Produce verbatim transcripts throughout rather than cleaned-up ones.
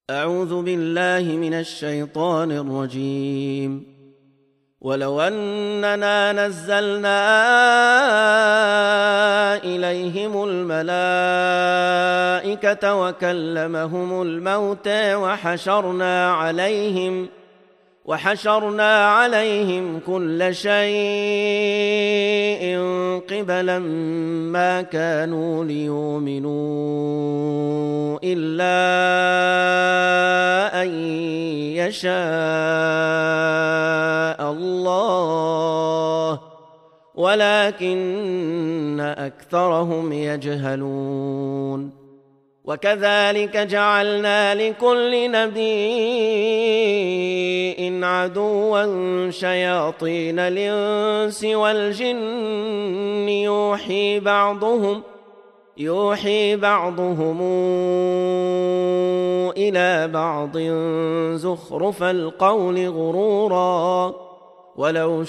أعوذ بالله من الشيطان الرجيم. ولو أننا نزلنا إليهم الملائكة وكلمهم الموتى وحشرنا عليهم وحشرنا عليهم كل شيء قبلا ما كانوا ليؤمنوا إلا أن يشاء الله ولكن أكثرهم يجهلون. وكذلك جعلنا لكل نبي عدوا شياطين الإنس والجن يوحي بعضهم يوحي بعضهم إلى بعض زخرف القول غرورا ولو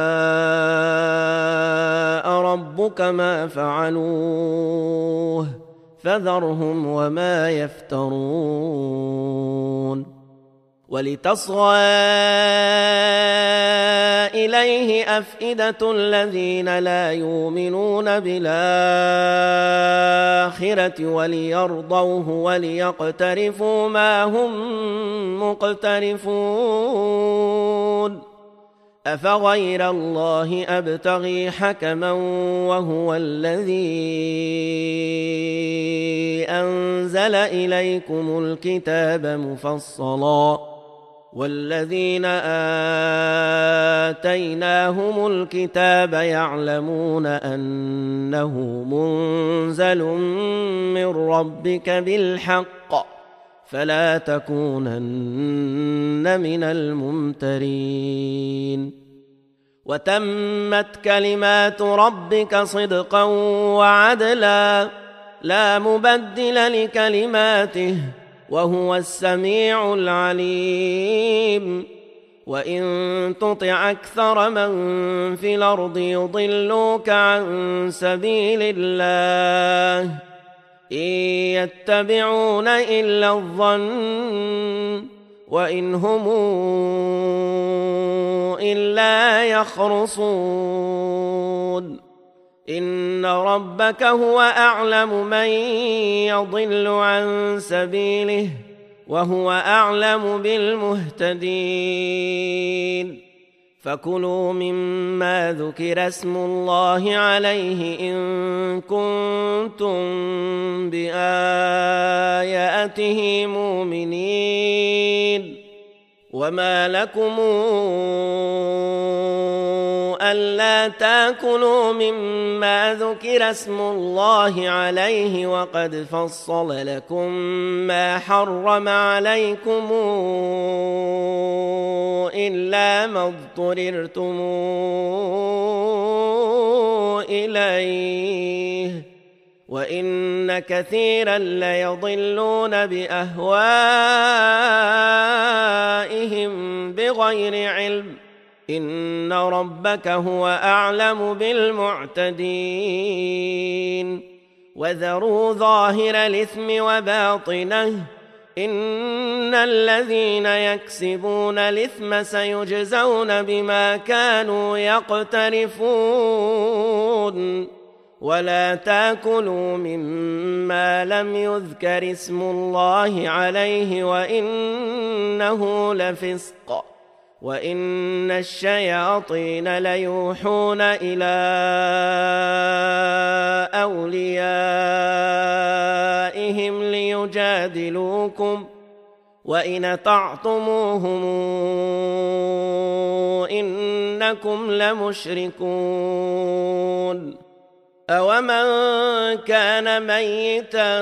شاء ربك ما فعلوه فذرهم وما يفترون. ولتصغى إليه أفئدة الذين لا يؤمنون بالآخرة وليرضوه وليقترفوا ما هم مقترفون. أفغير الله أبتغي حكما وهو الذي أنزل إليكم الكتاب مفصلا والذين آتيناهم الكتاب يعلمون أنه منزل من ربك بالحق فلا تكونن من الممترين. وتمت كلمات ربك صدقا وعدلا لا مبدل لكلماته وهو السميع العليم. وإن تطع أكثر من في الأرض يضلوك عن سبيل الله إن يتبعون إلا الظن وإن هم إلا يخرصون. إن ربك هو أعلم من يضل عن سبيله وهو أعلم بالمهتدين. فكلوا مما ذكر اسم الله عليه إن كنتم بآياته مؤمنين. وما لكم ألا تأكلوا مما ذكر اسم الله عليه وقد فصل لكم ما حرم عليكم إلا ما اضطررتم إليه وإن كثيرا ليضلون بأهوائهم بغير علم إن ربك هو أعلم بالمعتدين. وذروا ظاهر الإثم وباطنه إن الذين يكسبون الإثم سيجزون بما كانوا يقترفون. ولا تأكلوا مما لم يذكر اسم الله عليه وإنه لفسق وإن الشياطين ليوحون إلى أوليائهم ليجادلوكم وإن أطعتموهم إنكم لمشركون. أومن كان ميتا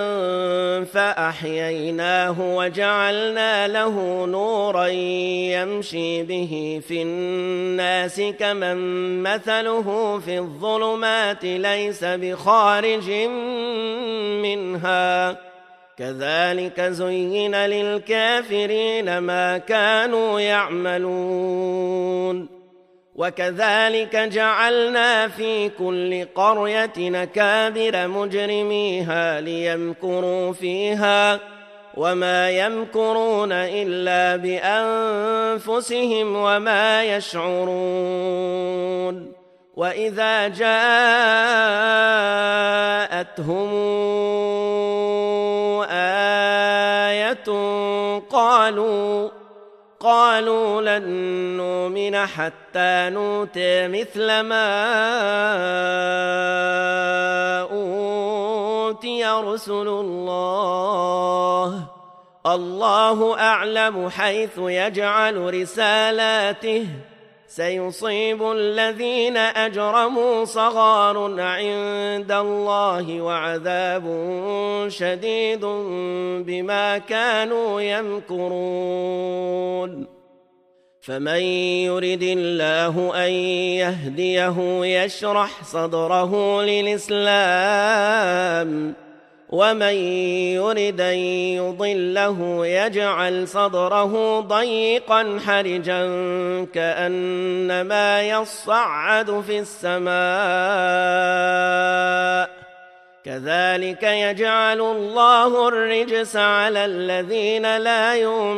فأحييناه وجعلنا له نورا يمشي به في الناس كمن مثله في الظلمات ليس بخارج منها كذلك زين للكافرين ما كانوا يعملون. وكذلك جعلنا في كل قرية أكابر مجرميها ليمكروا فيها وما يمكرون إلا بأنفسهم وما يشعرون وإذا جاءتهم آية قالوا قالوا لن نؤمن حتى نؤتى مثل ما أوتي رسل الله الله أعلم حيث يجعل رسالاته سيصيب الذين أجرموا صغار عند الله وعذاب شديد بما كانوا يمكرون فمن يرد الله أن يهديه يشرح صدره للإسلام ومن يرد أن يضله يجعل صدره ضيقا حرجا كأنما يصعد في السماء كذلك يجعل الله الرجس على الذين لا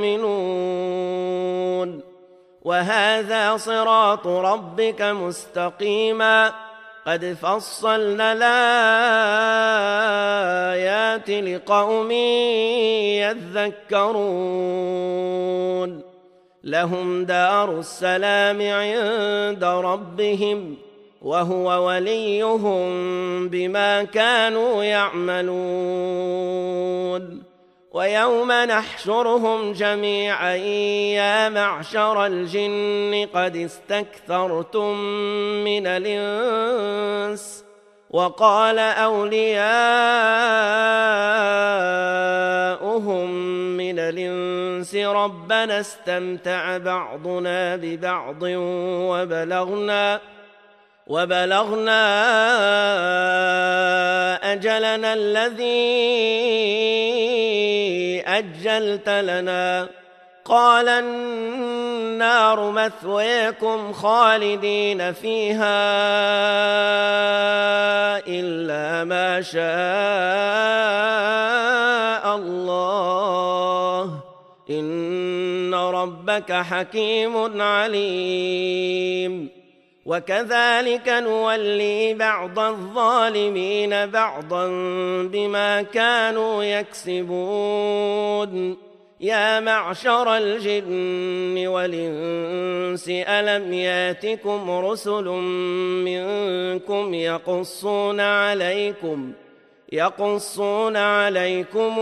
يؤمنون وهذا صراط ربك مستقيما قد فصلنا الآيات لقوم يذكرون لهم دار السلام عند ربهم وهو وليهم بما كانوا يعملون ويوم نحشرهم جميعا يا معشر الجن قد استكثرتم من الإنس وقال أولياؤهم من الإنس ربنا استمتع بعضنا ببعض وبلغنا وبلغنا أجلنا الذي أجلت لنا قال النار مثويكم خالدين فيها إلا ما شاء الله إن ربك حكيم عليم وكذلك نولي بعض الظالمين بعضا بما كانوا يكسبون يا معشر الجن والإنس ألم ياتكم رسل منكم يقصون عليكم يقصون عليكم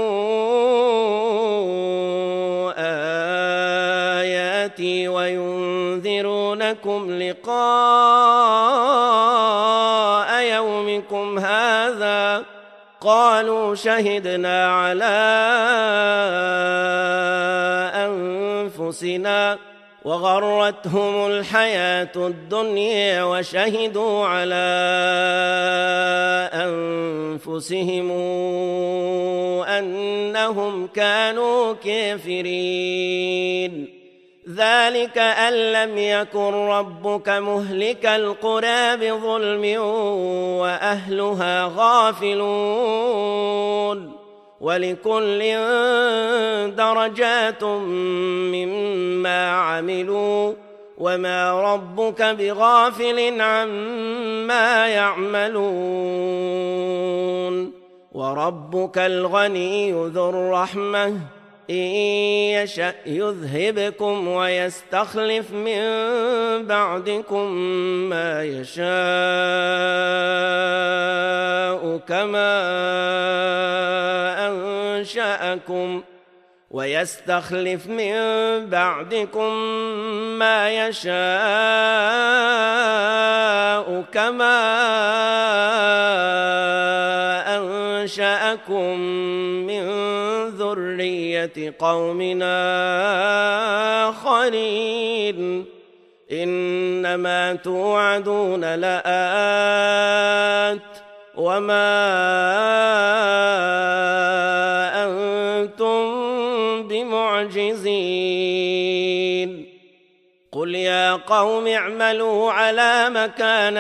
آياتي وينذرونكم لقاء يومكم هذا قالوا شهدنا على أنفسنا وغرتهم الحياة الدنيا وشهدوا على أنفسهم أنهم كانوا كافرين ذلك أن لم يكن ربك مهلك القرى بظلم وأهلها غافلون ولكل درجات مما عملوا وما ربك بغافل عما يعملون وربك الغني ذو الرحمة إن يشأ يذهبكم ويستخلف من بعدكم ما يشاء كما أنشأكم ويستخلف من بعدكم ما يشاء كما أنشأكم من ذرية قومنا آخرين إنما توعدون لآت وما أنتم بمعجزين قل يا قوم اعملوا على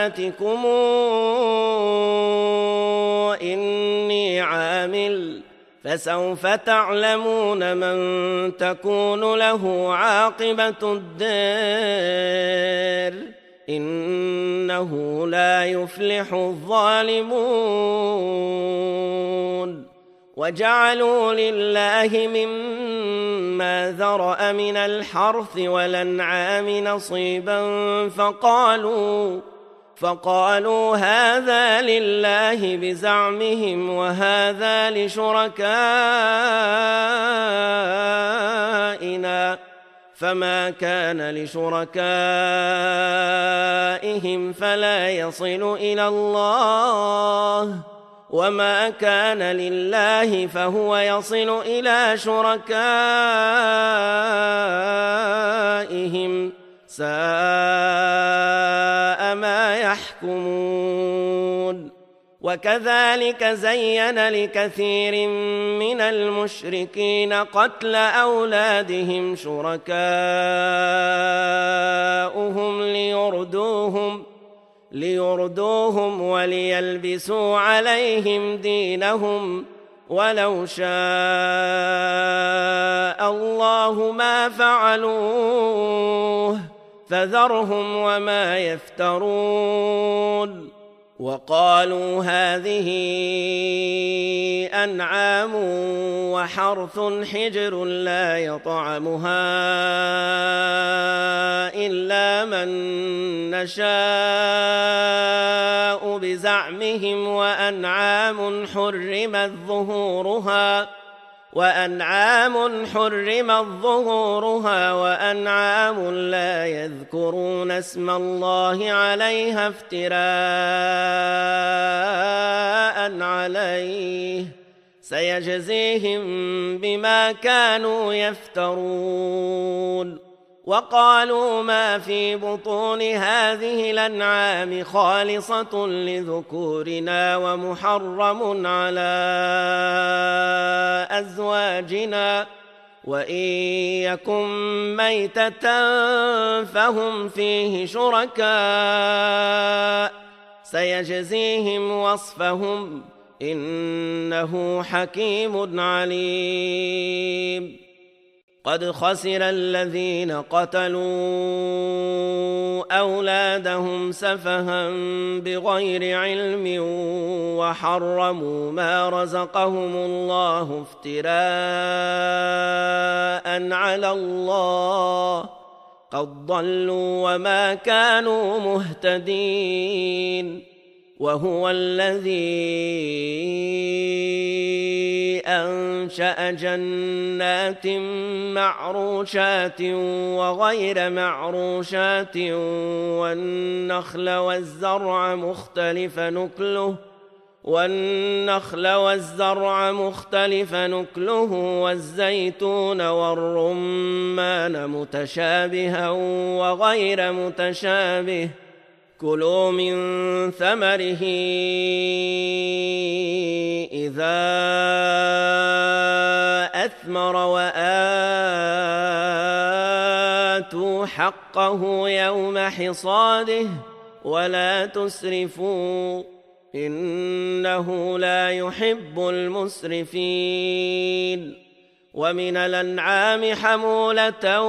مكانتكم إني عامل فسوف تعلمون من تكون له عاقبة الدار إنه لا يفلح الظالمون. وجعلوا لله مما ذرأ من الحرث والأنعام نصيبا فقالوا فقالوا هذا لله بزعمهم وهذا لشركائنا فما كان لشركائهم فلا يصل إلى الله وما كان لله فهو يصل إلى شركائهم ساء ما يحكمون. وكذلك زين لكثير من المشركين قتل أولادهم شركاؤهم ليردوهم ليردوهم وليلبسوا عليهم دينهم ولو شاء الله ما فعلوه فذرهم وما يفترون. وقالوا هذه أنعام وحرث حجر لا يطعمها إلا من نشاء بزعمهم وأنعام حرمت ظهورها وأنعام حرمت ظهورها وأنعام لا يذكرون اسم الله عليها افتراء عليه سيجزيهم بما كانوا يفترون. وقالوا ما في بطون هذه الأنعام خالصة لذكورنا ومحرم على أزواجنا وإن يكن ميتة فهم فيه شركاء سيجزيهم وصفهم إنه حكيم عليم. قد خسر الذين قتلوا أولادهم سفها بغير علم وحرموا ما رزقهم الله افتراء على الله قد ضلوا وما كانوا مهتدين. وهو الذي أنشأ جنات معروشات وغير معروشات والنخل والزرع مختلف نكله والنخل والزرع مختلف نكله والزيتون والرمان متشابها وغير متشابه كلوا من ثمره إذا أثمر وآتوا حقه يوم حصاده ولا تسرفوا إنه لا يحب المسرفين. ومن الأنعام حمولة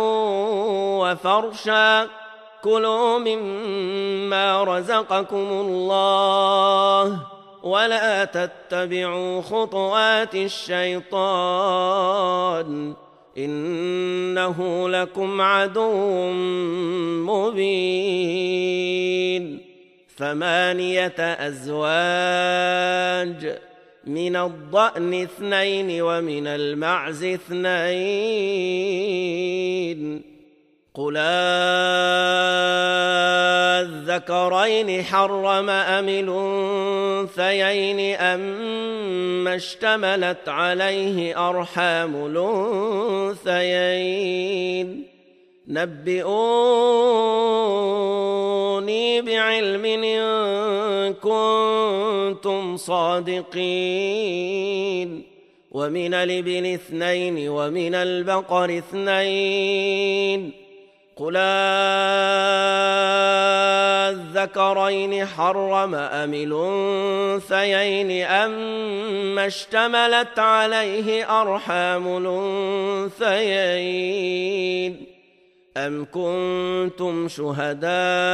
وفرشا كلوا مما رزقكم الله ولا تتبعوا خطوات الشيطان إنه لكم عدو مبين. ثمانية أزواج من الضأن اثنين ومن المعز اثنين قل الذكرين حرم أم الأنثيين أما اشتملت عليه أرحام الأنثيين نبئوني بعلم إن كنتم صادقين. ومن الإبل اثنين ومن البقر اثنين قل الذكرين حرم أم الأنثيين أما اشتملت عليه أرحام الأنثيين أم كنتم شهداء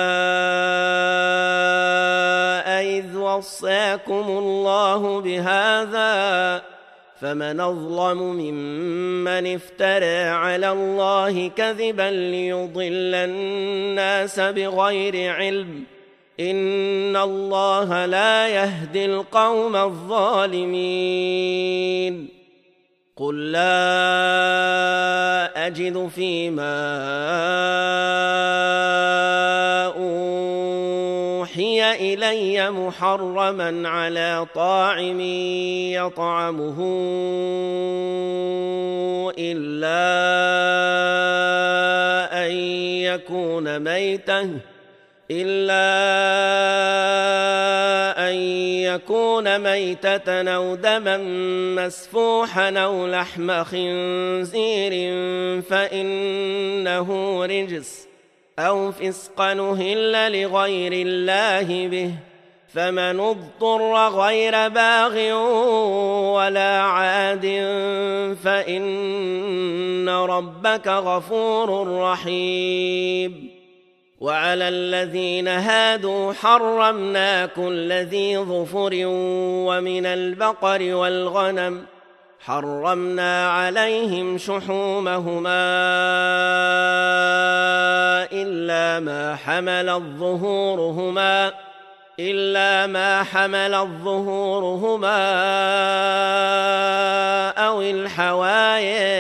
إذ وصاكم الله بهذا فمن أظلم ممن افترى على الله كذبا ليضل الناس بغير علم إن الله لا يهدي القوم الظالمين قل لا أجد فيما أوحي إلي محرما على طاعم يطعمه إلا أن يكون ميتة إلا أن يكون ميتة أو دما مسفوحا أو لحم خنزير فإنه رجس أو فسقا أهل لغير الله به فمن اضطر غير باغ ولا عاد فإن ربك غفور رحيم وعلى الذين هادوا حرمنا كل ذي ظفر ومن البقر والغنم حرمنا عليهم شحومهما إلا ما حملت ظهورهما إلا ما حملت ظهورهما أو الحوايا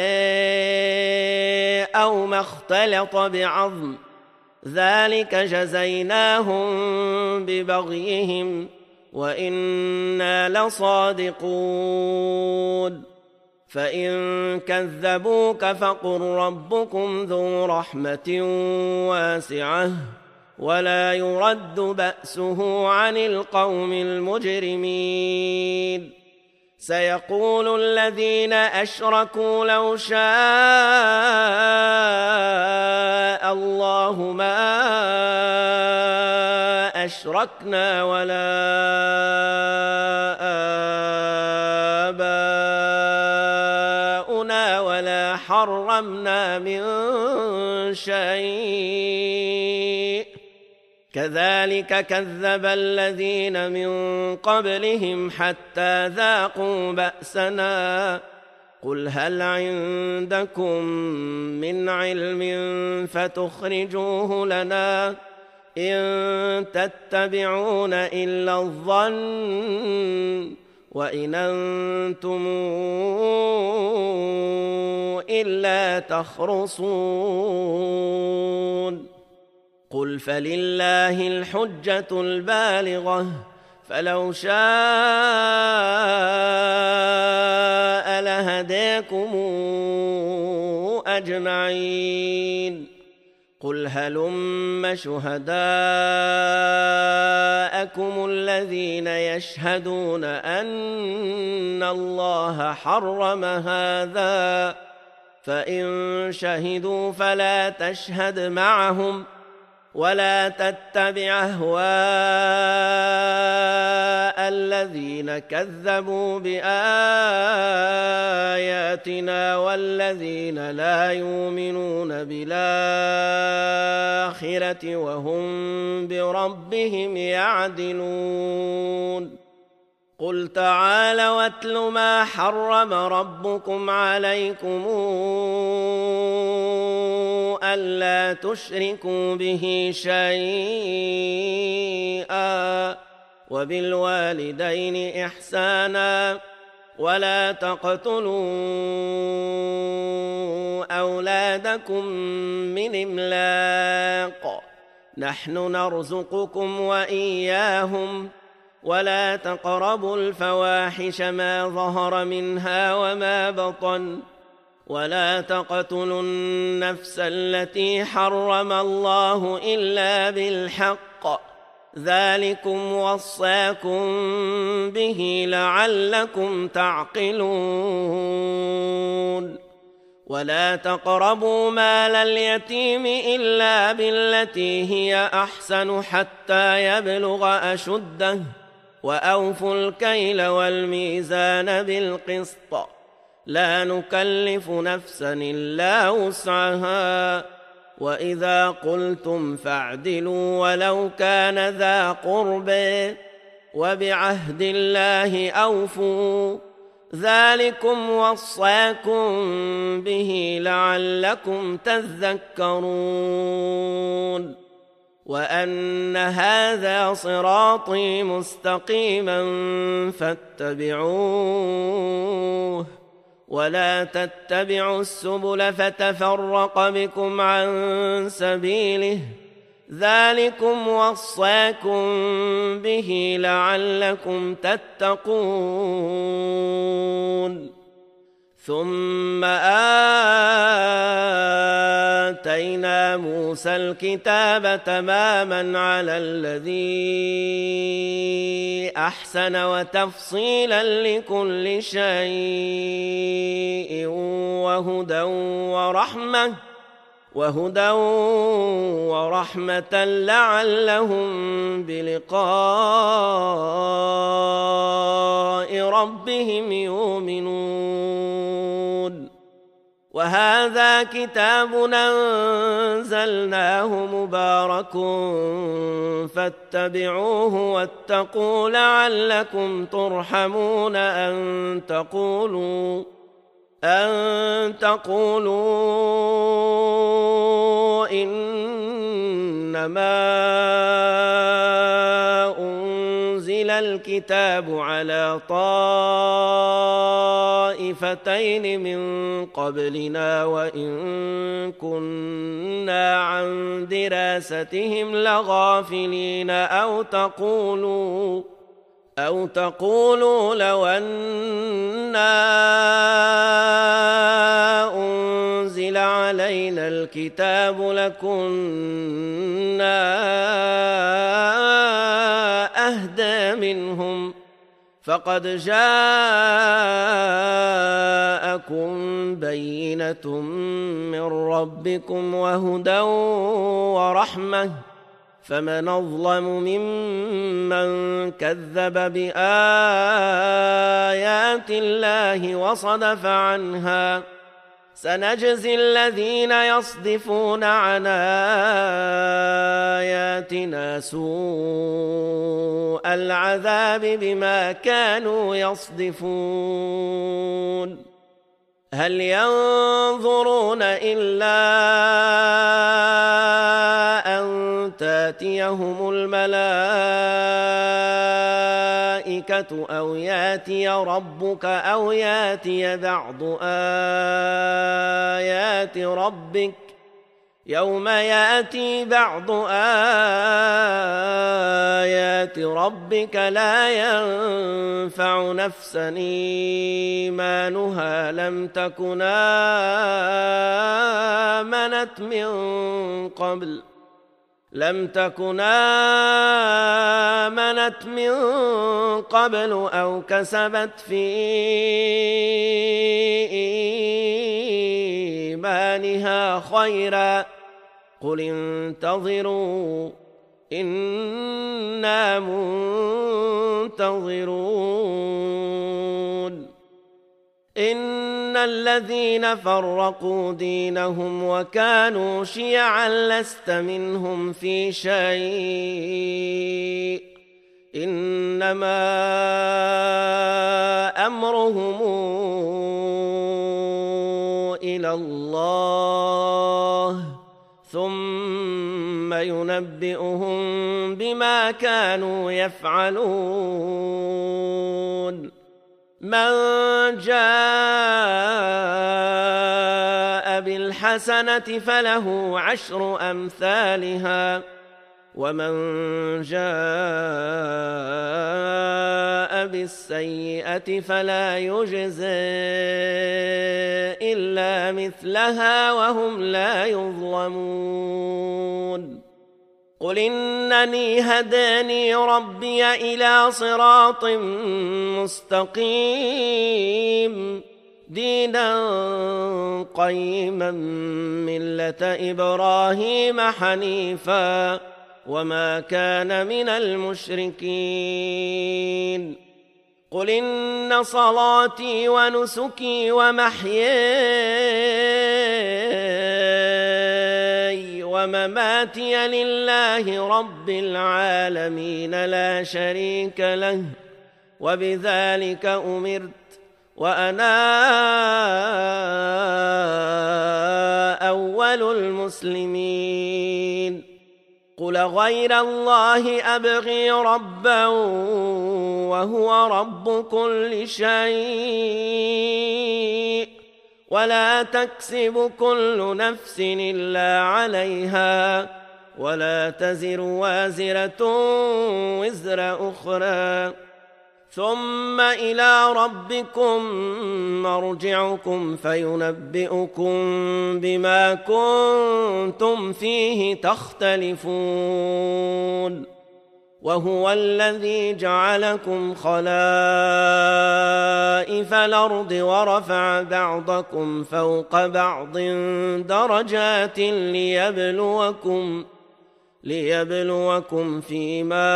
أو ما اختلط بعظم ذلك جزيناهم ببغيهم وإنا لصادقون فإن كذبوك فقل ربكم ذو رحمة واسعة ولا يرد بأسه عن القوم المجرمين سيقول الذين أشركوا لو شاء الله ما أشركنا ولا آباؤنا ولا حرمنا من شيء كذلك كذب الذين من قبلهم حتى ذاقوا بأسنا قل هل عندكم من علم فتخرجوه لنا إن تتبعون إلا الظن وإن أنتم إلا تخرصون قل فلله الحجة البالغة فلو شاء لهداكم أجمعين قل هلم شهداءكم الذين يشهدون أن الله حرم هذا فإن شهدوا فلا تشهد معهم ولا تتبع أهواء الذين كذبوا بآياتنا والذين لا يؤمنون بالآخرة وهم بربهم يعدلون قل تعالوا واتل ما حرم ربكم عليكم ألا تشركوا به شيئا وبالوالدين إحسانا ولا تقتلوا أولادكم من إملاق نحن نرزقكم وإياهم ولا تقربوا الفواحش ما ظهر منها وما بطن ولا تقتلوا النفس التي حرم الله إلا بالحق ذلكم وصاكم به لعلكم تعقلون ولا تقربوا مال اليتيم إلا بالتي هي أحسن حتى يبلغ أشده وأوفوا الكيل والميزان بالقسط لا نكلف نفسا إلا وسعها وإذا قلتم فاعدلوا ولو كان ذا قربى وبعهد الله أوفوا ذلكم وصاكم به لعلكم تذكرون وأن هذا صراطي مستقيما فاتبعوه ولا تتبعوا السبل فتفرق بكم عن سبيله ذلكم وصاكم به لعلكم تتقون ثم آتينا موسى الكتاب تماما على الذي أحسن وتفصيلا لكل شيء وهدى ورحمة وهدى ورحمة لعلهم بلقاء ربهم يؤمنون وهذا كتاب أنزلناه مبارك فاتبعوه واتقوا لعلكم ترحمون أن تقولوا أن تقولوا إنما أنزل الكتاب على طائفتين من قبلنا وإن كنا عن دراستهم لغافلين أو تقولوا أو تقولوا لو أنا أنزل علينا الكتاب لكنا أهدى منهم فقد جاءكم بينة من ربكم وهدى ورحمة فمن أظلم ممن كذب بآيات الله وصدف عنها سنجزي الذين يصدفون عن آياتنا سوء العذاب بما كانوا يصدفون هل ينظرون إلا أن تاتيهم الملائكة أو ياتي ربك أو ياتي بعض آيات ربك يوم ياتي بعض آيات ربك لا ينفع نفسا إيمانها لم تكن آمنت من قبل لم تكن آمنت من قبل أو كسبت في إيمانها خيرا قل انتظروا إنا منتظرون إن الذين فرقوا دينهم وكانوا شيعا لست منهم في شيء إنما أمرهم إلى الله ثم ينبئهم بما كانوا يفعلون من جاء بالحسنة فله عشر أمثالها ومن جاء بالسيئة فلا يجزى إلا مثلها وهم لا يظلمون قل إنني هداني ربي إلى صراط مستقيم دينا قيما ملة إبراهيم حنيفا وما كان من المشركين قل إن صلاتي ونسكي ومحياي ومماتي لله رب العالمين لا شريك له وبذلك أمرت وأنا أول المسلمين قل غير الله أبغي ربا وهو رب كل شيء ولا تكسب كل نفس إلا عليها ولا تزر وازرة وزر أخرى ثم إلى ربكم مرجعكم فينبئكم بما كنتم فيه تختلفون وهو الذي جعلكم خلائف الأرض ورفع بعضكم فوق بعض درجات ليبلوكم ليبلوكم فيما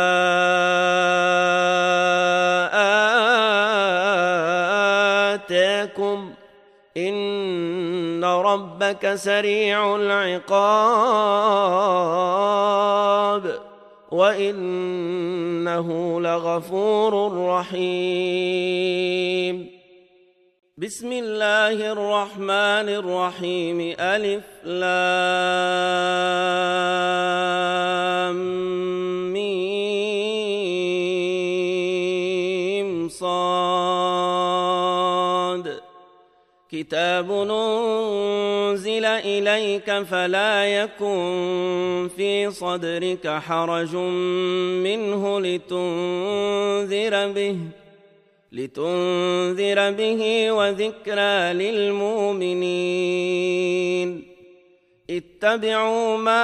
آتاكم إن ربك سريع العقاب وإنه لغفور رحيم بسم الله الرحمن الرحيم ألف لام ميم صاد كتاب أنزل إليك فلا يكن في صدرك حرج منه لتنذر به لتنذر به وذكرى للمؤمنين اتبعوا ما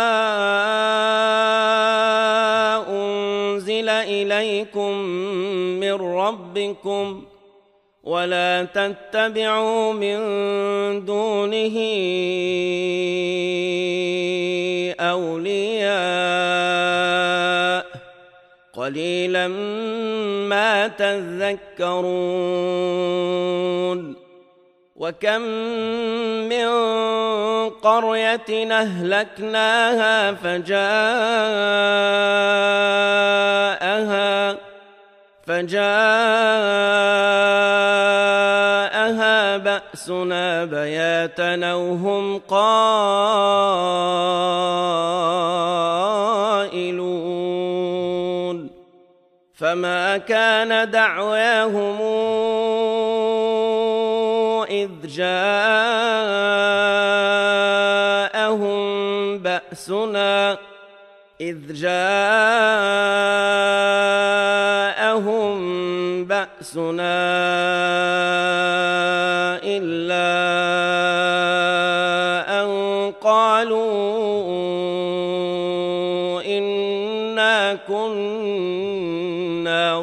أنزل إليكم من ربكم ولا تتبعوا من دونه أولياء قليلا ما تذكرون وكم من قرية أهلكناها فجاءها فجاءها بأسنا بياتا أو هم قائلون فما كان دعواهم إذ جاءهم بأسنا إذ جاءهم بأسنا إلا أن قالوا إنا كنا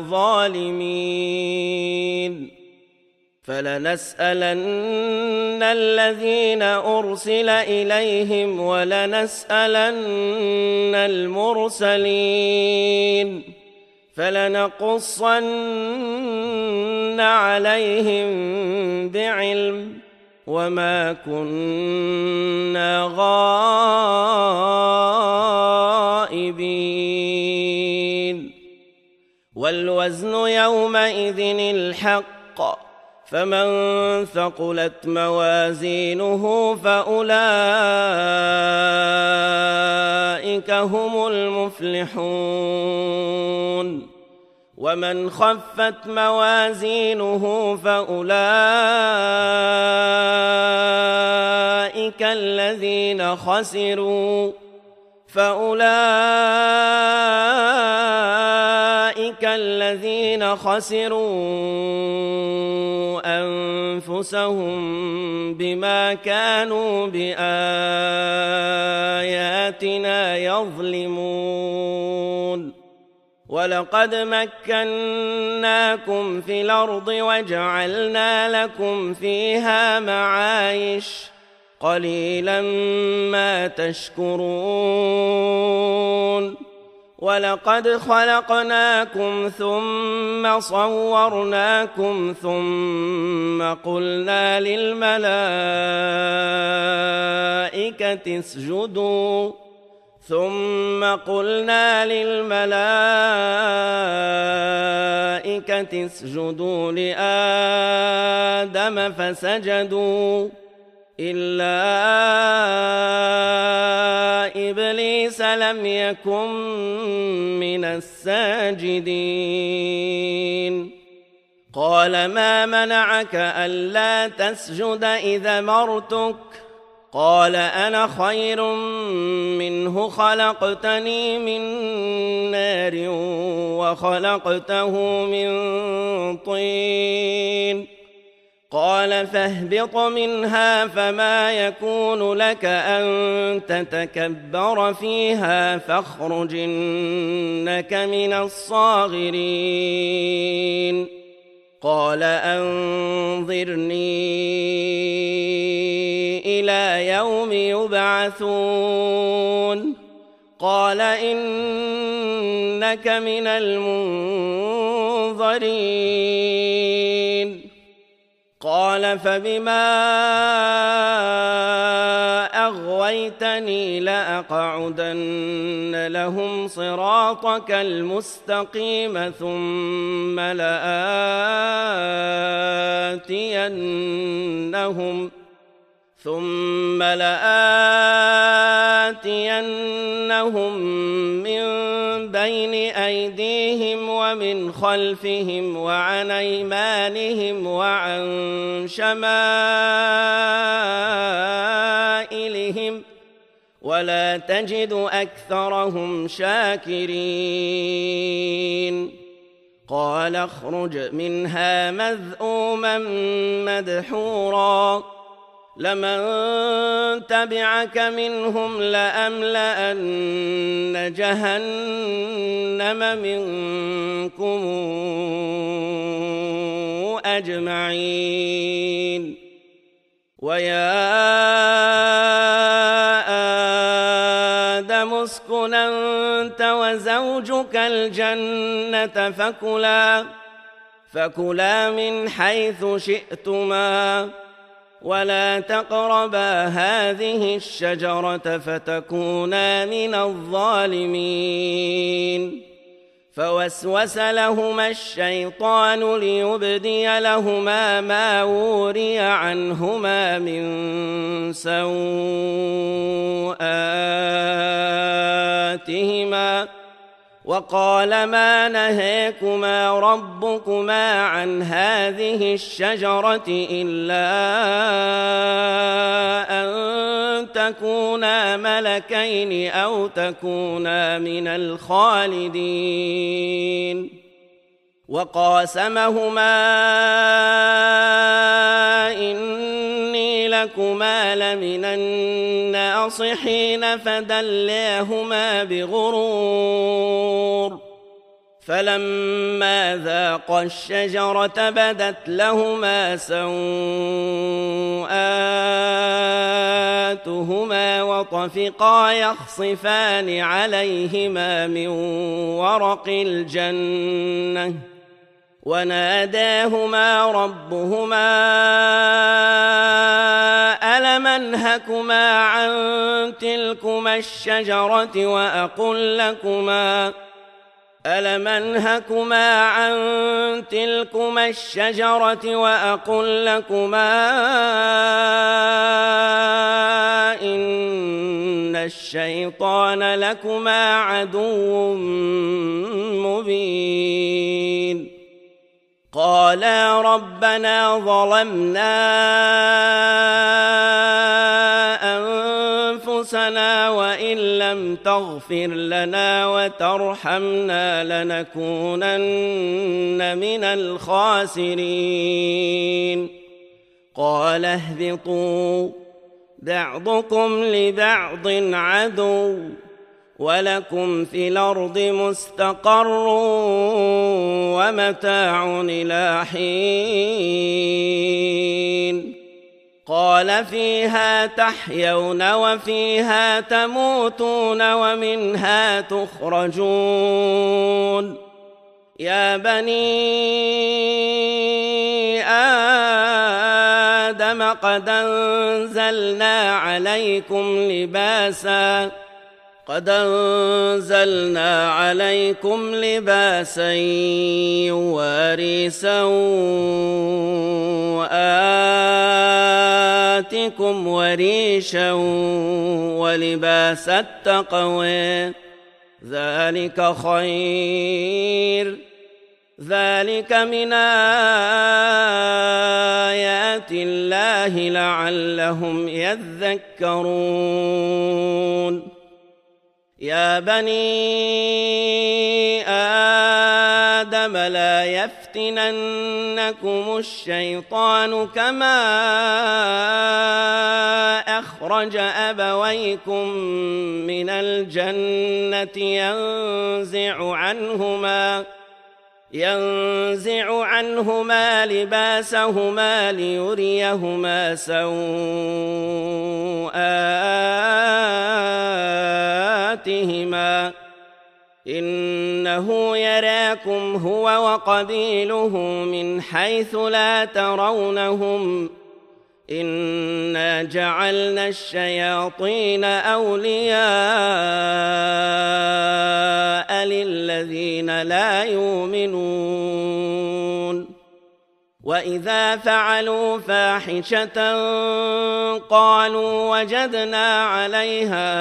ظالمين فلنسألن الذين أرسل إليهم ولنسألن المرسلين فلنقصن عليهم بعلم وما كنا غائبين والوزن يومئذ الحق فمن ثقلت موازينه فأولئك هم المفلحون ومن خفت موازينه فأولئك الذين خسروا فأولئك الذين خسروا أنفسهم بما كانوا بآياتنا يظلمون ولقد مكناكم في الأرض وجعلنا لكم فيها معايش قليلا ما تشكرون ولقد خلقناكم ثم صورناكم ثم قلنا للملائكة اسجدوا ثم قلنا للملائكة اسجدوا لآدم فسجدوا إلا إبليس لم يكن من الساجدين قال ما منعك ألا تسجد إذا مرتك قال أنا خير منه خلقتني من نار وخلقته من طين قال فاهبط منها فما يكون لك أن تتكبر فيها فاخرج إنك من الصاغرين قال أنظرني إلى يوم يبعثون قال إنك من المنظرين قال فبما أغويتني لأقعدن لهم صراطك المستقيم ثم لآتينهم ثم لآتينهم من بين أيديهم ومن خلفهم وعن أيمانهم وعن شمائلهم ولا تجد أكثرهم شاكرين قال اخرج منها مذءوما مدحورا لمن تبعك منهم لأملأن جهنم منكم أجمعين ويا آدم اسكن أنت وزوجك الجنة فكلا فكلا من حيث شئتما ولا تقربا هذه الشجرة فتكونا من الظالمين فوسوس لهما الشيطان ليبدي لهما ما وري عنهما من سوآتهما وقال ما نهاكما ربكما عن هذه الشجرة إلا أن تكونا ملكين أو تكونا من الخالدين وقاسمهما إني لكما لمن الناصحين فدلاهما بغرور فلما ذاقا الشجرة بدت لهما سوآتهما وطفقا يخصفان عليهما من ورق الجنة وناداهما ربهما ألم أنهكما عن تلكما الشجرة وأقل لكما ألم أنهكما عن تلكما الشجرة وأقل لكما إن الشيطان لكما عدو مبين قالا ربنا ظلمنا أنفسنا وإن لم تغفر لنا وترحمنا لنكونن من الخاسرين قال اهبطوا بعضكم لبعض عدو ولكم في الأرض مستقر ومتاع إلى حين قال فيها تحيون وفيها تموتون ومنها تخرجون يا بني آدم قد أنزلنا عليكم لباسا قد أنزلنا عليكم لباسا يواري سوآتكم وريشا ولباس التقوى ذلك خير ذلك من آيات الله لعلهم يذكرون يا بني آدم لا يفتننكم الشيطان كما أخرج أبويكم من الجنة ينزع عنهما ينزع عنهما لباسهما ليريهما سوآتهما إنه يراكم هو وقبيله من حيث لا ترونهم إنا جعلنا الشياطين أولياء للذين لا يؤمنون وإذا فعلوا فاحشة قالوا وجدنا عليها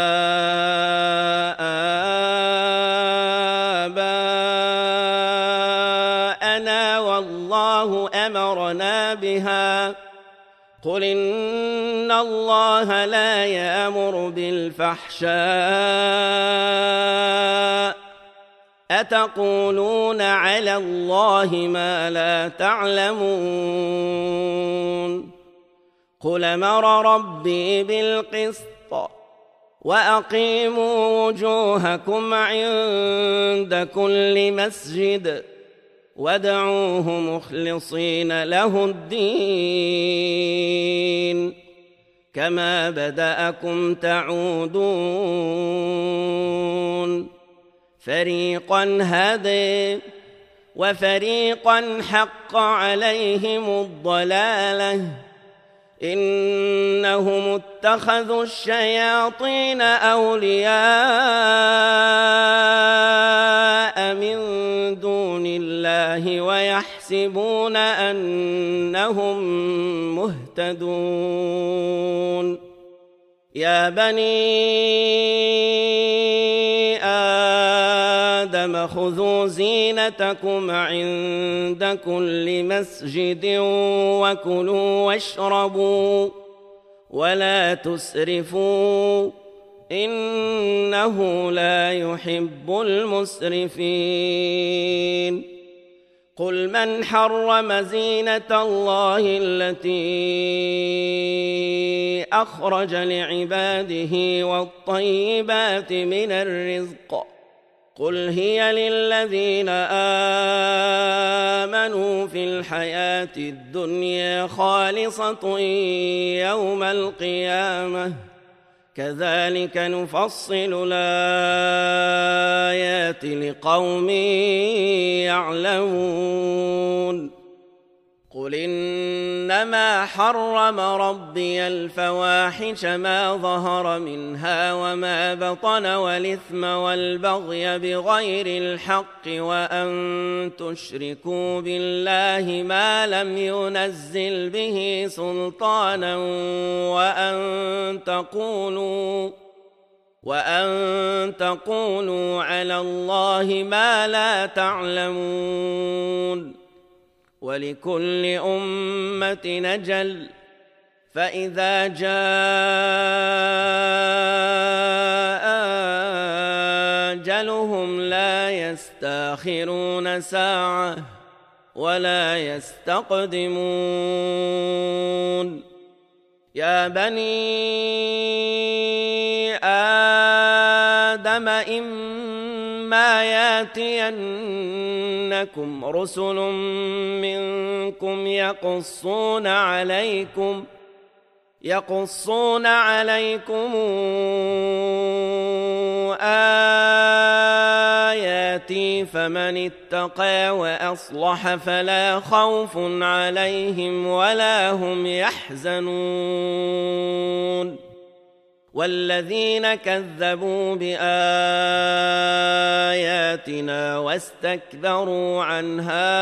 آباءنا والله أمرنا بها قل إن الله لا يأمر بالفحشاء أتقولون على الله ما لا تعلمون قل أمر ربي بالقسط وأقيموا وجوهكم عند كل مسجد وادعوه مخلصين له الدين كما بدأكم تعودون فريقا هدي وفريقا حق عليهم الضلالة إنهم اتخذوا الشياطين أولياء من دون الله ويحسبون أنهم مهتدون يا بني آدم خذوا زينتكم عند كل مسجد وكلوا واشربوا ولا تسرفوا إنه لا يحب المسرفين قل من حرم زينة الله التي أخرج لعباده والطيبات من الرزق قل هي للذين آمنوا في الحياة الدنيا خالصة يوم القيامة كذلك نفصل الآيات لقوم يعلمون قل إنما حرم ربي الفواحش ما ظهر منها وما بطن والإثم والبغي بغير الحق وأن تشركوا بالله ما لم ينزل به سلطانا وأن تقولوا وأن تقولوا على الله ما لا تعلمون ولكل أمة أجل فإذا جاء أجلهم لا يستأخرون ساعة ولا يستقدمون يا بني آدم فإما ياتينكم رسل منكم يقصون عليكم يقصون عليكم آياتي فمن اتقى وأصلح فلا خوف عليهم ولا هم يحزنون والذين كذبوا بآياتنا واستكبروا عنها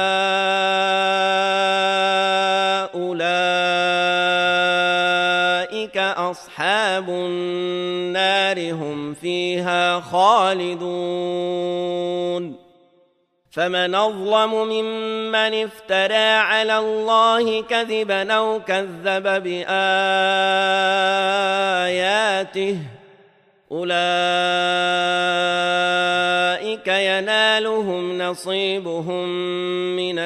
أولئك أصحاب النار هم فيها خالدون فمن أظلم ممن افترى على الله كذبا أو كذب بآياته أولئك ينالهم نصيبهم من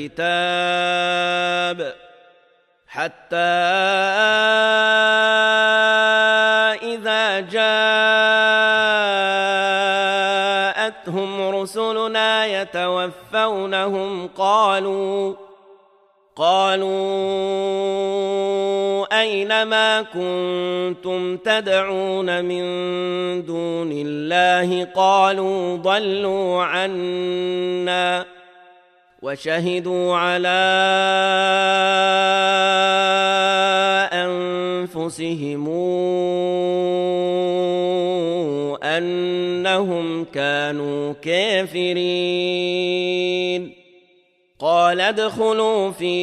الكتاب حتى إذا جاءتهم رسلنا يتوفونهم قالوا قالوا أين ما كنتم تدعون من دون الله قالوا ضلوا عنا وشهدوا على أنفسهم أنهم كانوا كافرين قال ادخلوا في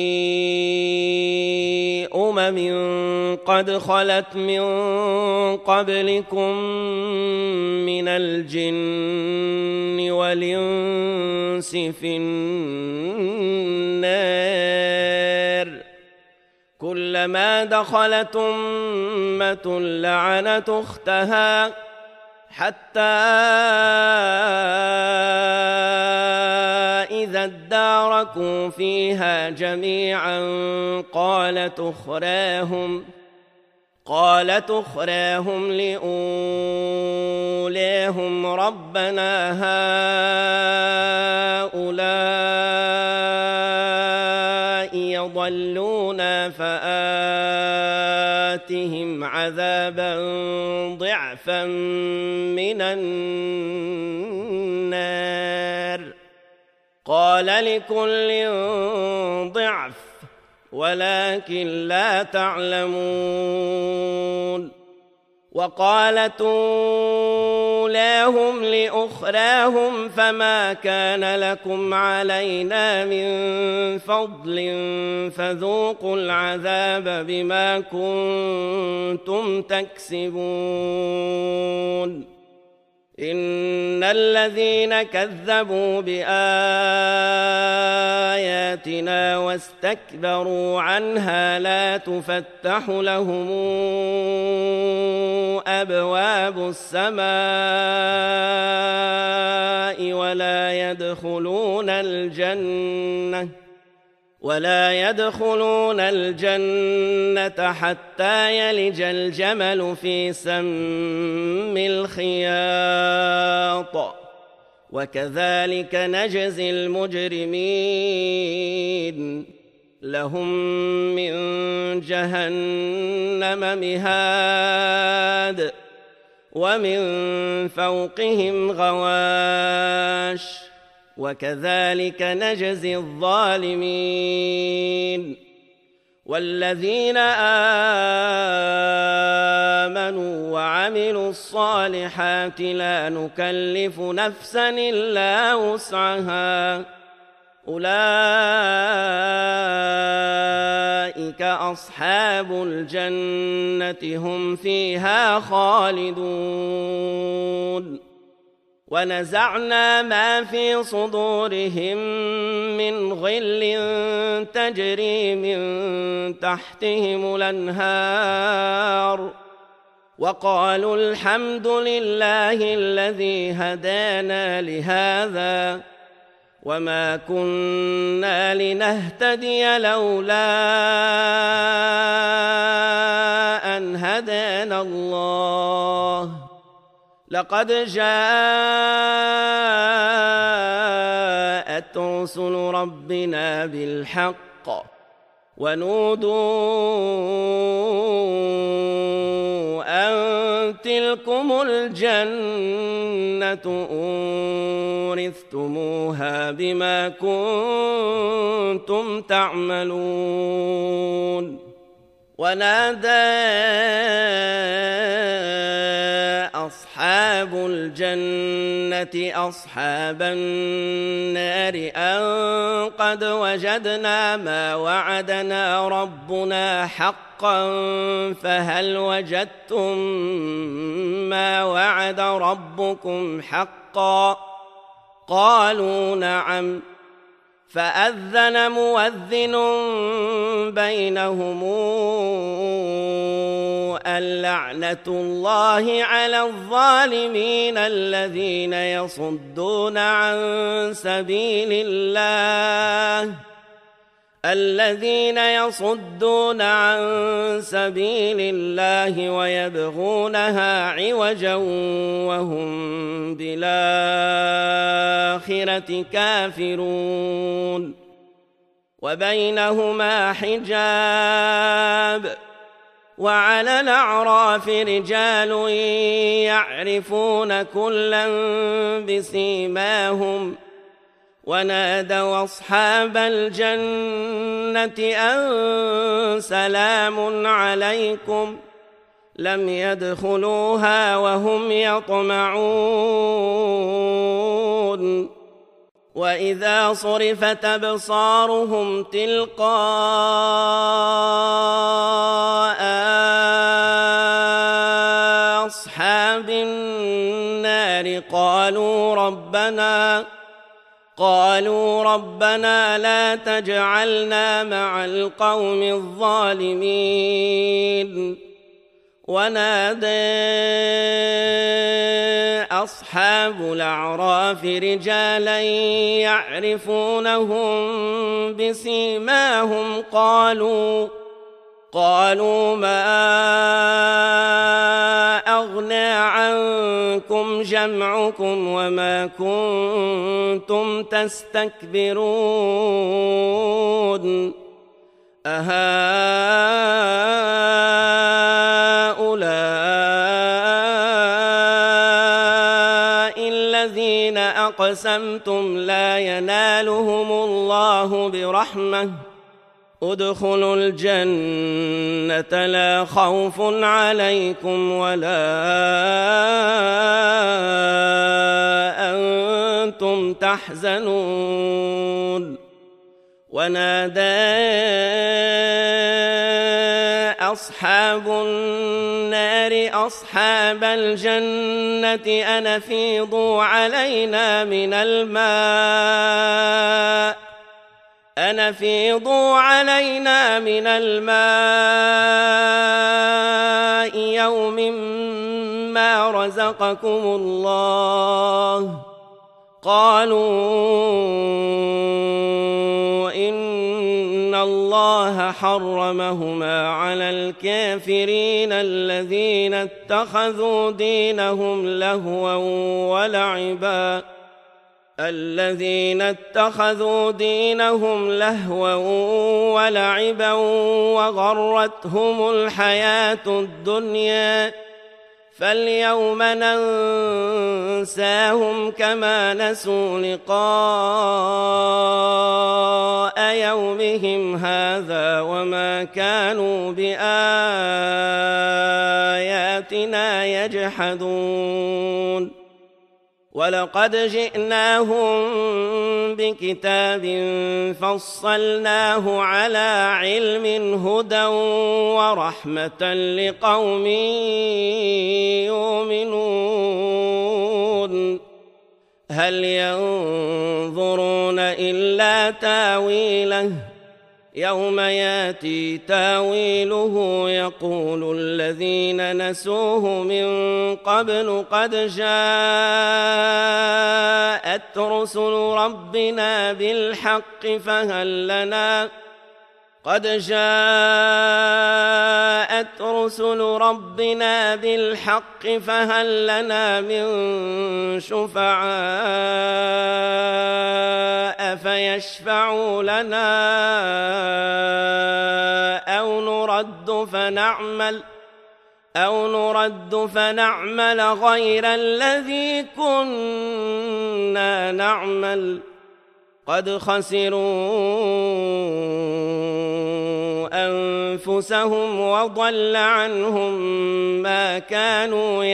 أمم قد خلت من قبلكم من الجن والإنس في النار كلما دخلت أمة لعنت أختها حتى إذا اداركوا فيها جميعا قالت أخراهم قالت أخراهم لأولاهم ربنا هؤلاء يضلونا فآتهم عذابا ضعفا من النار قال لكل ضعف ولكن لا تعلمون وقالت أولاهم لأخراهم فما كان لكم علينا من فضل فذوقوا العذاب بما كنتم تكسبون إن الذين كذبوا بآياتنا واستكبروا عنها لا تفتح لهم أبواب السماء ولا يدخلون الجنة ولا يدخلون الجنة حتى يلج الجمل في سم الخياط وكذلك نجزي المجرمين لهم من جهنم مهاد ومن فوقهم غواش وكذلك نجزي الظالمين والذين آمنوا وعملوا الصالحات لا نكلف نفسا إلا وسعها أولئك أصحاب الجنة هم فيها خالدون ونزعنا ما في صدورهم من غل تجري من تحتهم الأنهار وقالوا الحمد لله الذي هدانا لهذا وما كنا لنهتدي لولا أن هدانا الله لقد جاءت رسل ربنا بالحق ونودوا أن تلكم الجنة أورثتموها بما كنتم تعملون ونادى أصحاب الجنة أصحاب النار أن قد وجدنا ما وعدنا ربنا حقا فهل وجدتم ما وعد ربكم حقا قالوا نعم فأذن مؤذن بينهم اللعنة الله على الظالمين الذين يصدون عن سبيل الله الذين يصدون عن سبيل الله ويبغونها عوجا وهم بالآخرة كافرون وبينهما حجاب وعلى الأعراف رجال يعرفون كلا بسيماهم ونادوا أصحاب الجنة أن سلام عليكم لم يدخلوها وهم يطمعون وإذا صرفت أبصارهم تلقاء أصحاب النار قالوا ربنا قالوا ربنا لا تجعلنا مع القوم الظالمين ونادى أصحاب الأعراف رجالا يعرفونهم بسيماهم قالوا قالوا ما أغنى عنكم جمعكم وما كنتم تستكبرون أهؤلاء الذين أقسمتم لا ينالهم الله برحمة ادخلوا الجنة لا خوف عليكم ولا أنتم تحزنون ونادى أصحاب النار أصحاب الجنة أن أفيضوا علينا من الماء أن أفيضوا علينا من الماء يوم ما رزقكم الله قالوا إن الله حرمهما على الكافرين الذين اتخذوا دينهم لهوا ولعبا الذين اتخذوا دينهم لهوا ولعبا وغرتهم الحياة الدنيا فاليوم ننساهم كما نسوا لقاء يومهم هذا وما كانوا بآياتنا يجحدون ولقد جئناهم بكتاب فصلناه على علم هدى ورحمة لقوم يؤمنون هل ينظرون إلا تاويله يوم ياتي تاويله يقول الذين نسوه من قبل قد جاءت رسل ربنا بالحق فهل لنا قد جاءت رسل ربنا بالحق فهل لنا من شفعاء فيشفعوا لنا أو نرد فنعمل أو نرد فنعمل غير الذي كنا نعمل قد خسروا أنفسهم وضل عنهم ما كانوا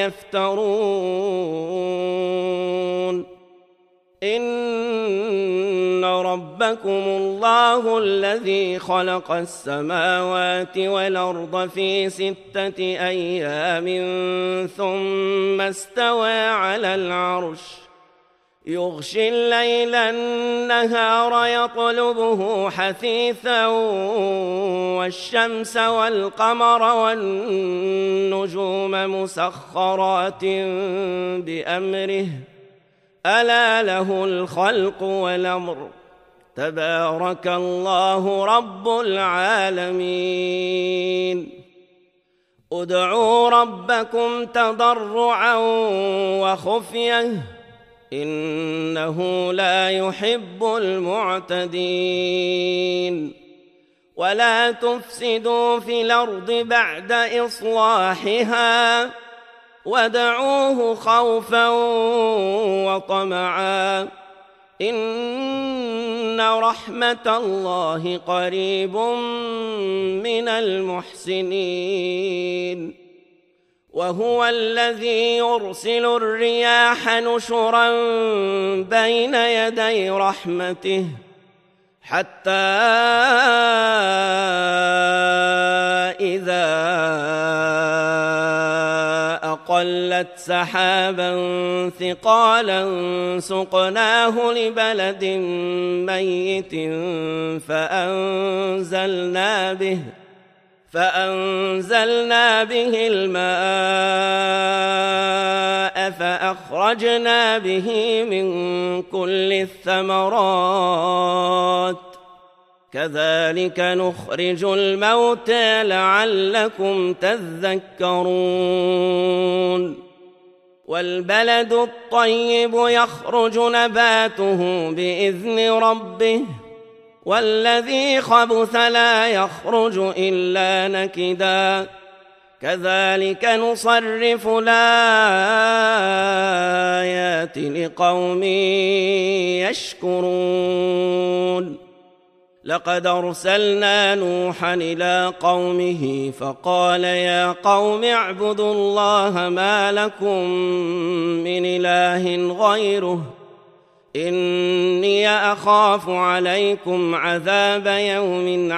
يفترون إن ربكم الله الذي خلق السماوات والأرض في ستة أيام ثم استوى على العرش يغشي الليل النهار يطلبه حثيثا والشمس والقمر والنجوم مسخرات بأمره ألا له الخلق والأمر تبارك الله رب العالمين ادعوا ربكم تضرعا وخفية إنه لا يحب المعتدين ولا تفسدوا في الأرض بعد إصلاحها وادعوه خوفا وطمعا إن رحمة الله قريب من المحسنين وهو الذي يرسل الرياح نشرا بين يدي رحمته حتى إذا أقلت سحابا ثقالا سقناه لبلد ميت فأنزلنا به فأنزلنا به الماء فأخرجنا به من كل الثمرات كذلك نخرج الموتى لعلكم تذكرون والبلد الطيب يخرج نباته بإذن ربه والذي خبث لا يخرج إلا نكدا كذلك نصرف الآيات لقوم يشكرون لقد أرسلنا نوحا إلى قومه فقال يا قوم اعبدوا الله ما لكم من إله غيره إني أخاف عليكم عذاب يوم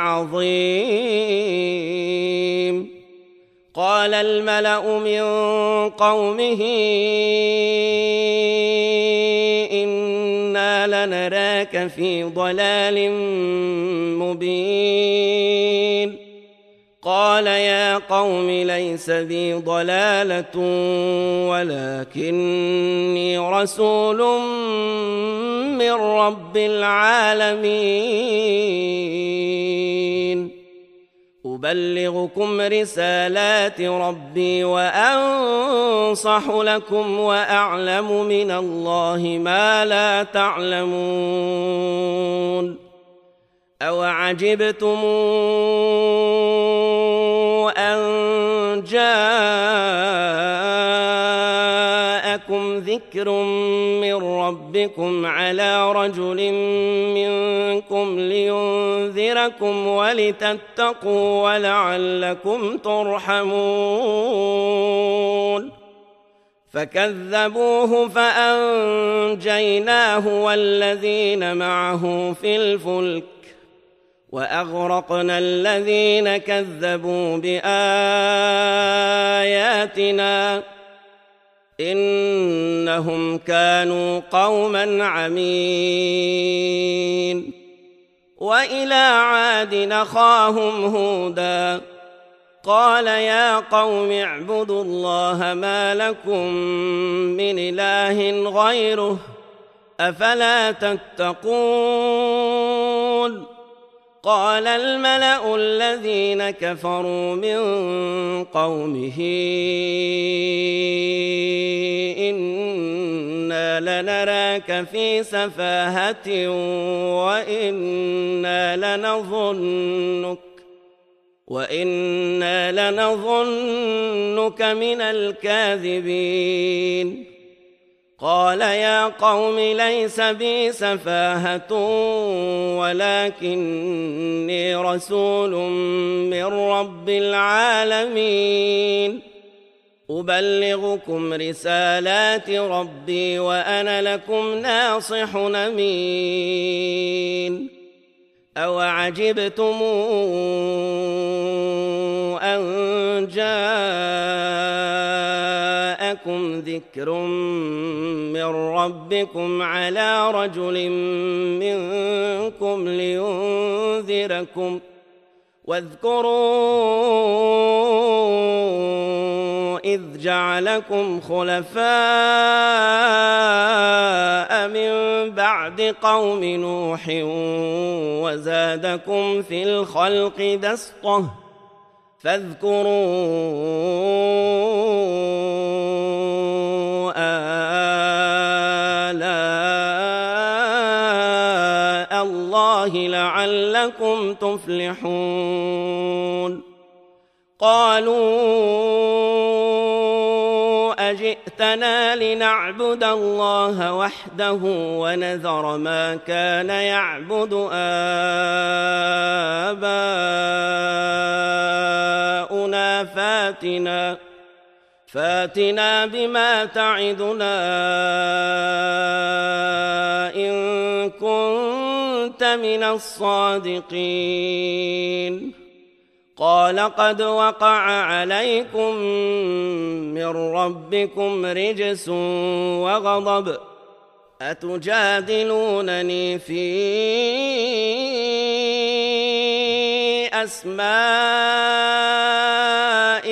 عظيم قال الملأ من قومه إنا لنراك في ضلال مبين قال يا قوم ليس بي ضلالة ولكني رسول من رب العالمين أبلغكم رسالات ربي وأنصح لكم وأعلم من الله ما لا تعلمون أوعجبتم أن جاءكم ذكر من ربكم على رجل منكم لينذركم ولتتقوا ولعلكم ترحمون فكذبوه فأنجيناه والذين معه في الفلك وأغرقنا الذين كذبوا بآياتنا إنهم كانوا قوما عمين وإلى عاد أخاهم هودا قال يا قوم اعبدوا الله ما لكم من إله غيره أفلا تتقون قال الملأ الذين كفروا من قومه إنا لنراك في سفاهة وإنا لنظنك وإنا لنظنك من الكاذبين قال يا قوم ليس بي سفاهة ولكني رسول من رب العالمين أبلغكم رسالات ربي وأنا لكم ناصح أمين أوعجبتم أن جاءكم ذكر من ربكم على رجل منكم لينذركم واذكروا إذ جعلكم خلفاء من بعد قوم نوح وزادكم في الخلق بسطة فاذكروا آلاء الله لعلكم تفلحون قالوا أجئتنا لنعبد الله وحده ونذر ما كان يعبد آباؤنا فاتنا فاتنا بما تعدنا إن كنت من الصادقين قال قد وقع عليكم من ربكم رجس وغضب أتجادلونني في أسماء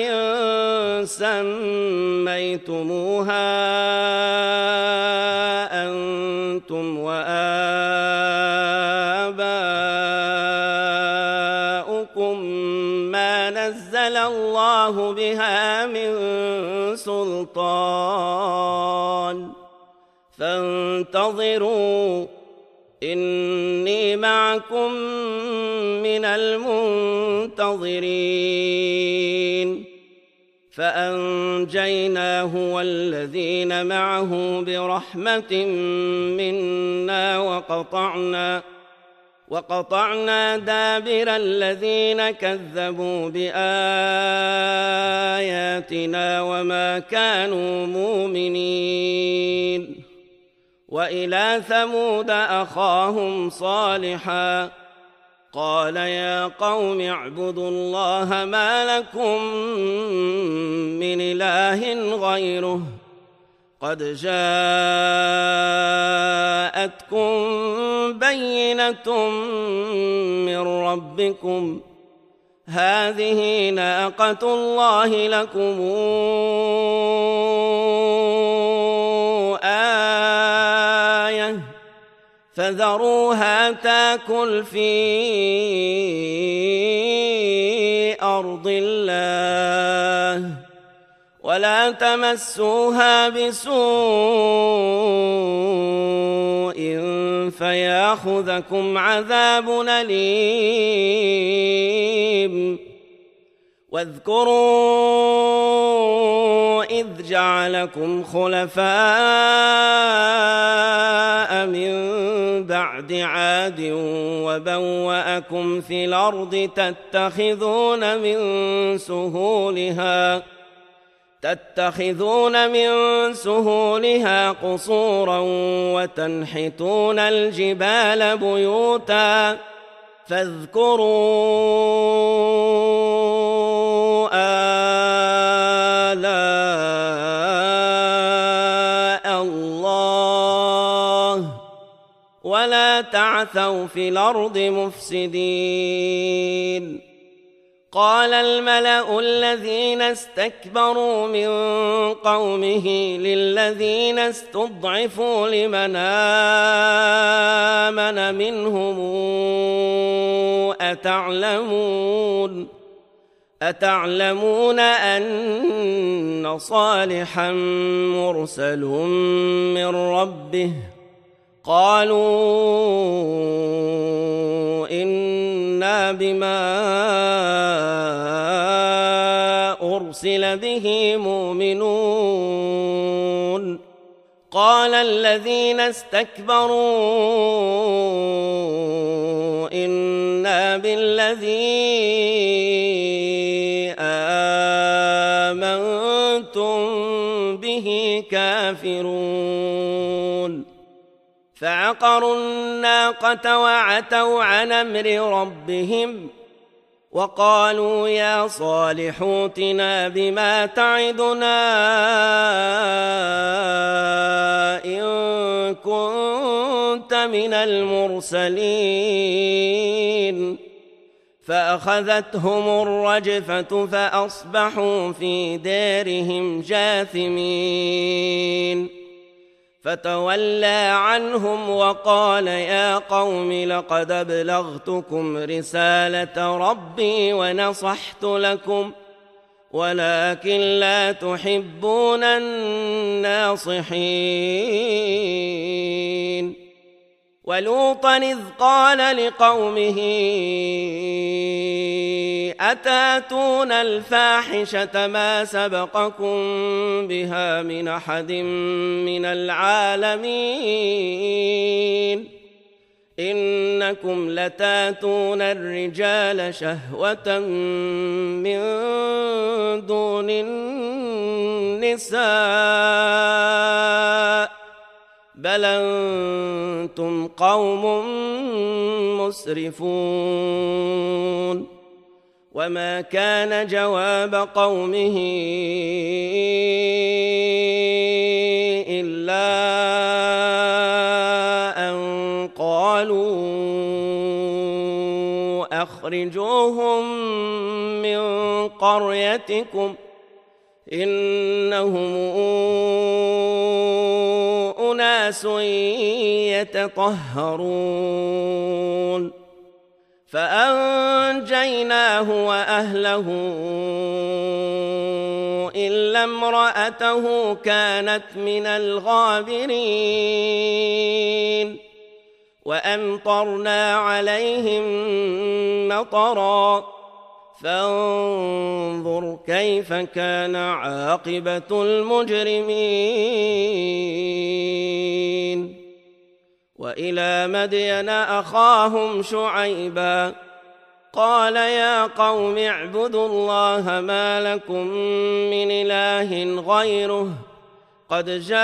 سميتموها أنتم وآباؤكم ما نزل الله بها من سلطان فانتظروا إني معكم من المنتظرين فأنجيناه والذين معه برحمة منا وقطعنا وقطعنا دابر الذين كذبوا بآياتنا وما كانوا مؤمنين وإلى ثمود أخاهم صالحا قال يا قوم اعبدوا الله ما لكم من إله غيره قد جاءتكم بينة من ربكم هذه ناقة الله لكم آية فذروها تاكل في أرض الله ولا تمسوها بسوء فياخذكم عذاب أليم واذكروا إذ جعلكم خلفاء من بعد عاد وبوأكم في الأرض تتخذون من سهولها تتخذون من سهولها قصورا وتنحتون الجبال بيوتا فاذكروا آلاء الله ولا تعثوا في الأرض مفسدين قال الملأ الذين استكبروا من قومه للذين استضعفوا لمن آمن منهم أتعلمون أتعلمون أن صالحا مرسل من ربه قالوا إنا بما أرسل به مؤمنون قال الذين استكبروا إنا بالذي آمنتم به كافرون فعقروا الناقة وعتوا عن أمر ربهم وقالوا يا صالح ائتنا بما تعدنا إن كنت من المرسلين فأخذتهم الرجفة فأصبحوا في دارهم جاثمين فتولى عنهم وقال يا قوم لقد أبلغتكم رسالة ربي ونصحت لكم ولكن لا تحبون الناصحين ولوطا إذ قال لقومه أتاتون الفاحشة ما سبقكم بها من أحد من العالمين إنكم لتاتون الرجال شهوة من دون النساء بل أنتم قوم مسرفون وما كان جواب قومه إلا أن قالوا أخرجوهم من قريتكم إنهم أناس يتطهرون فأنجيناه وأهله إلا امرأته كانت من الغابرين وأمطرنا عليهم مطرا فانظر كيف كان عاقبة المجرمين وإلى مدين أخاهم شعيبا قال يا قوم اعبدوا الله ما لكم من إله غيره قد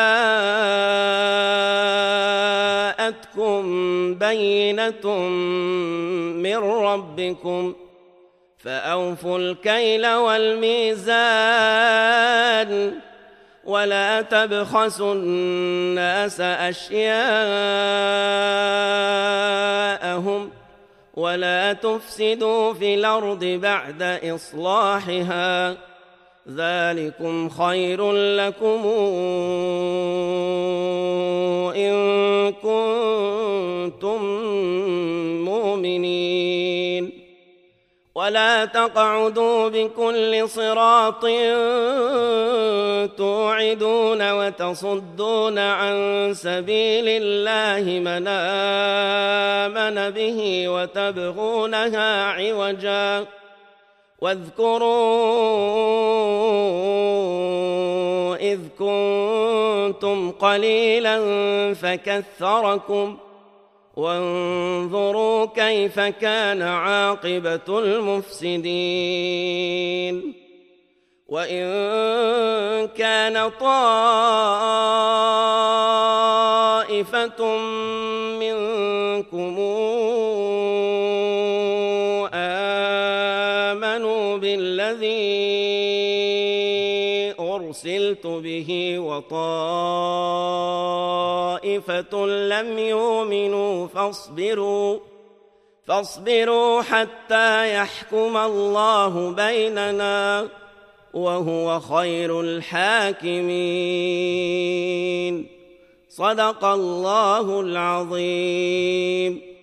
جاءتكم بينة من ربكم فأوفوا الكيل والميزان ولا تبخسوا الناس أشياءهم ولا تفسدوا في الأرض بعد إصلاحها ذلكم خير لكم إن كنتم مؤمنين ولا تقعدوا بكل صراط توعدون وتصدون عن سبيل الله من آمن به وتبغونها عوجا واذكروا إذ كنتم قليلا فكثركم وانظروا كيف كان عاقبة المفسدين وإن كان طائفة منكم آمنوا بالذي أرسلت به وطائفة لم يؤمنوا فاصبروا فاصبروا حتى يحكم الله بيننا وهو خير الحاكمين. صدق الله العظيم.